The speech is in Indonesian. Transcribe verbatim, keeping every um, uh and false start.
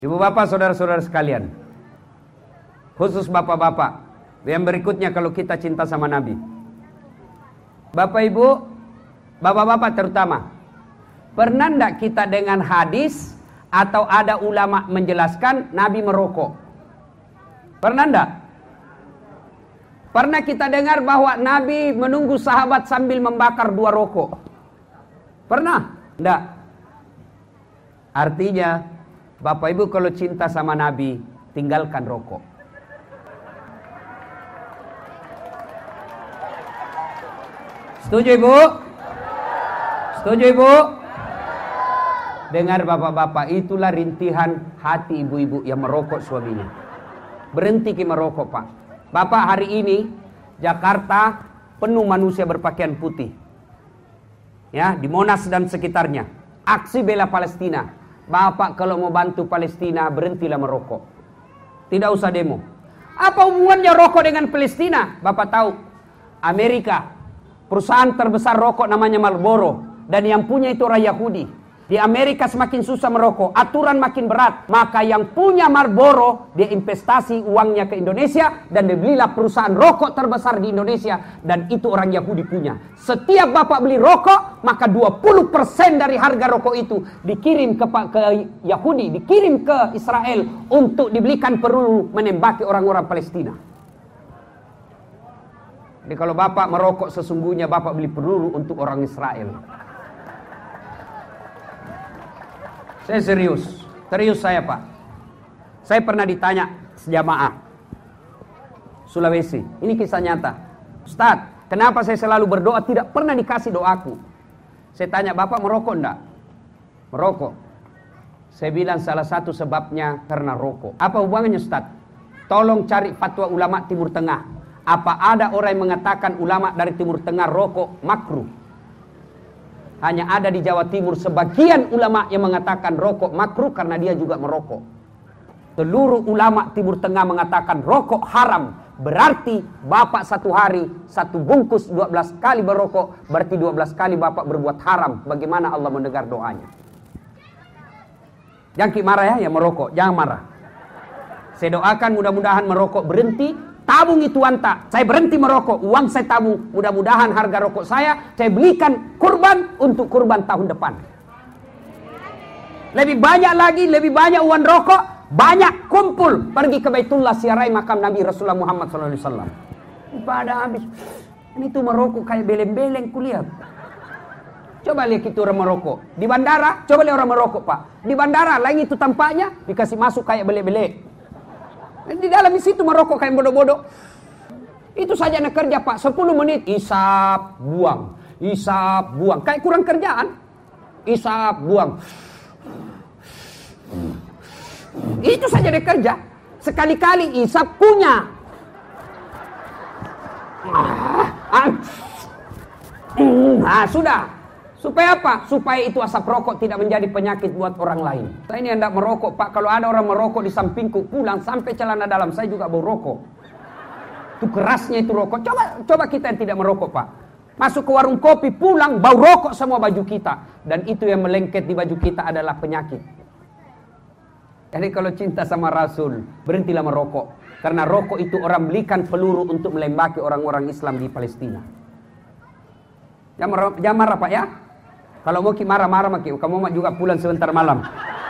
Ibu bapak, saudara-saudara sekalian, khusus bapak-bapak, yang berikutnya kalau kita cinta sama Nabi. Bapak ibu, bapak-bapak terutama, pernah enggak kita dengan hadis atau ada ulama menjelaskan Nabi merokok? Pernah enggak? Pernah kita dengar bahwa Nabi menunggu sahabat sambil membakar dua rokok? Pernah? Enggak. Artinya, Bapak Ibu kalau cinta sama Nabi, tinggalkan rokok. Setuju Ibu? Setuju Ibu? Dengar bapak-bapak, itulah rintihan hati ibu-ibu yang merokok suaminya. Berhenti ki merokok, Pak. Bapak, hari ini Jakarta penuh manusia berpakaian putih. Ya, di Monas dan sekitarnya. Aksi bela Palestina. Bapak kalau mau bantu Palestina, berhentilah merokok. Tidak usah demo. Apa hubungannya rokok dengan Palestina? Bapak tahu, Amerika, perusahaan terbesar rokok namanya Marlboro, dan yang punya itu orang Yahudi. Di Amerika semakin susah merokok, aturan makin berat. Maka yang punya Marlboro, dia investasi uangnya ke Indonesia, dan dia belilah perusahaan rokok terbesar di Indonesia, dan itu orang Yahudi punya. Setiap bapak beli rokok, maka dua puluh persen dari harga rokok itu dikirim ke, ke Yahudi, dikirim ke Israel untuk dibelikan peluru menembaki orang-orang Palestina. Jadi kalau bapak merokok, sesungguhnya bapak beli peluru untuk orang Israel. Saya serius, serius saya Pak. Saya pernah ditanya sejamaah Sulawesi, ini kisah nyata. Ustaz, kenapa saya selalu berdoa tidak pernah dikasih doaku? Saya tanya, Bapak merokok enggak? Merokok. Saya bilang salah satu sebabnya karena rokok. Apa hubungannya Ustaz? Tolong cari fatwa ulama Timur Tengah. Apa ada orang yang mengatakan ulama dari Timur Tengah rokok makruh? Hanya ada di Jawa Timur sebagian ulama yang mengatakan rokok makruh karena dia juga merokok. Seluruh ulama Timur Tengah mengatakan rokok haram. Berarti bapak satu hari satu bungkus dua belas kali berokok, berarti dua belas kali bapak berbuat haram. Bagaimana Allah mendengar doanya? Jangan ki marah ya yang merokok, jangan marah. Saya doakan mudah-mudahan merokok berhenti. Tabung itu anta, saya berhenti merokok, uang saya tabung, mudah-mudahan harga rokok saya, saya belikan kurban untuk kurban tahun depan. Lebih banyak lagi, lebih banyak uang rokok, banyak kumpul, pergi ke Baitullah siarai makam Nabi Rasulullah Muhammad shallallahu alaihi wasallam. Pada habis, ini tuh merokok kayak beleng-beleng kulihat. Coba lihat itu orang merokok. Di bandara, coba lihat orang merokok Pak. Di bandara, lain itu tampaknya, dikasih masuk kayak belek-belek. Di dalam situ merokok kayak bodoh-bodoh. Itu saja anak kerja Pak, sepuluh menit isap, buang, isap, buang. Kayak kurang kerjaan. Isap, buang. Itu saja dia kerja. Sekali-kali isap punya. Nah, sudah. Supaya apa? Supaya itu asap rokok tidak menjadi penyakit buat orang lain. Saya ini hendak merokok Pak. Kalau ada orang merokok di sampingku, pulang sampai celana dalam saya juga bau rokok. Itu kerasnya itu rokok. Coba coba kita yang tidak merokok Pak. Masuk ke warung kopi, pulang bau rokok semua baju kita. Dan itu yang melengket di baju kita adalah penyakit. Jadi kalau cinta sama Rasul, berhentilah merokok. Karena rokok itu orang belikan peluru untuk melembaki orang-orang Islam di Palestina. Jangan marah, jangan marah Pak ya. Kalau mau ki marah-marah maki, kamu mau juga pulang sebentar malam.